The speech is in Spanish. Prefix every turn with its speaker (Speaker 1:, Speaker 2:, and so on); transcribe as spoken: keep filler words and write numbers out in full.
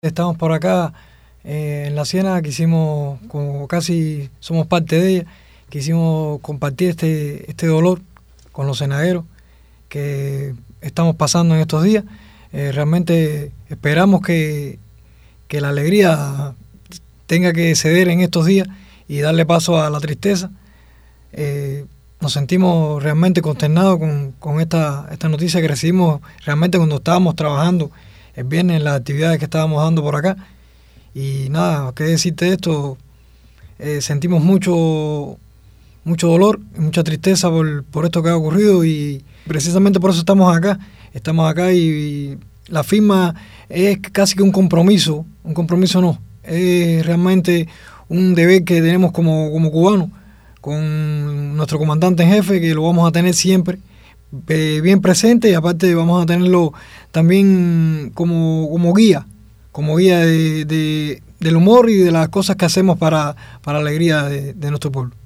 Speaker 1: Estamos por acá eh, en la Ciénaga, quisimos, como casi somos parte de ella, quisimos compartir este, este dolor con los cenagueros que estamos pasando en estos días. Eh, realmente esperamos que, que la alegría tenga que ceder en estos días y darle paso a la tristeza. Eh, nos sentimos realmente consternados con, con esta, esta noticia que recibimos realmente cuando estábamos trabajando el viernes en las actividades que estábamos dando por acá. Y nada, qué decirte de esto, eh, sentimos mucho, mucho dolor y mucha tristeza por, por esto que ha ocurrido, y precisamente por eso estamos acá. Estamos acá y, y la firma es casi que un compromiso, un compromiso no, es realmente un deber que tenemos como, como cubanos con nuestro comandante en jefe, que lo vamos a tener siempre eh, bien presente, y aparte vamos a tenerlo también como, como guía, como guía de, de, del humor y de las cosas que hacemos para, para la alegría de, de nuestro pueblo.